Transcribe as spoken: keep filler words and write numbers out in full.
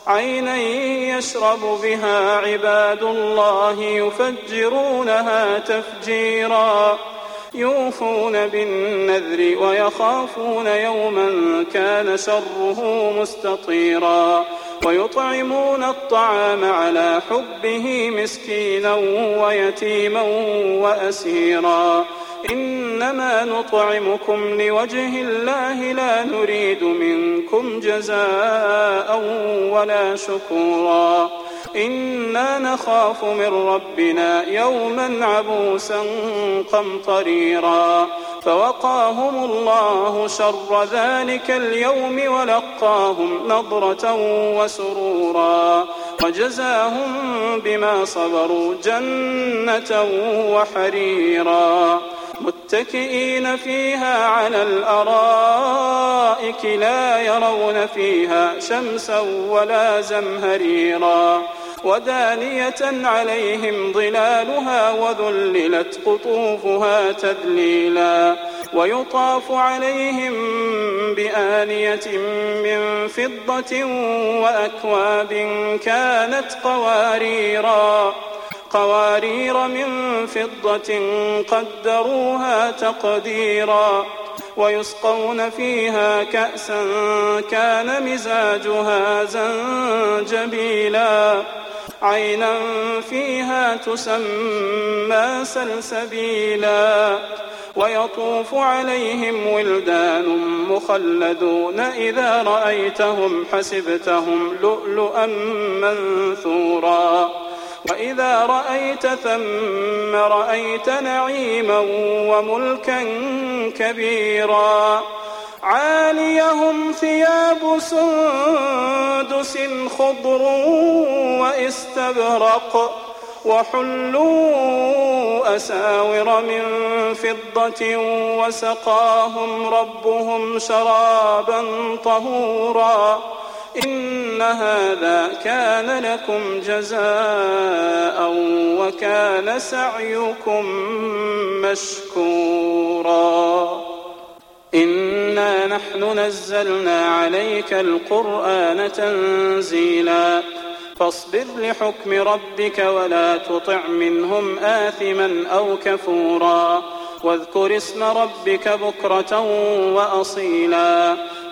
عينا يشرب بها عباد الله يفجرونها تفجيرا يوفون بالنذر ويخافون يوما كان شره مستطيرا ويطعمون الطعام على حبه مسكينا ويتيما وأسيرا إنما نطعمكم لوجه الله لا نريد منكم جزاء ولا شكورا إنا نخاف من ربنا يوما عبوسا قمطريرا فوقاهم الله شر ذلك اليوم ولقاهم نضرة وسرورا وجزاهم بما صبروا جنة وحريرا متكئين فيها على الأرائك لا يرون فيها شمسا ولا زمهريرا ودانية عليهم ظلالها وذللت قطوفها تذليلا ويطاف عليهم بآنية من فضة وأكواب كانت قواريرا قوارير من فضة قدروها تقديرا ويسقون فيها كأسا كان مزاجها زنجبيلا عينا فيها تسمى سلسبيلا ويطوف عليهم ولدان مخلدون إذا رأيتهم حسبتهم لؤلؤا منثورا وإذا رأيت ثم رأيت نعيما وملكا كبيرا عاليهم ثياب سندس خضر واستبرق وحلوا أساور من فضة وسقاهم ربهم شرابا طهورا إن هذا كان لكم جزاء وكان سعيكم مشكورا إنا نحن نزلنا عليك القرآن تنزيلا فاصبر لحكم ربك ولا تطع منهم آثما أو كفورا واذكر اسم ربك بكرة وأصيلا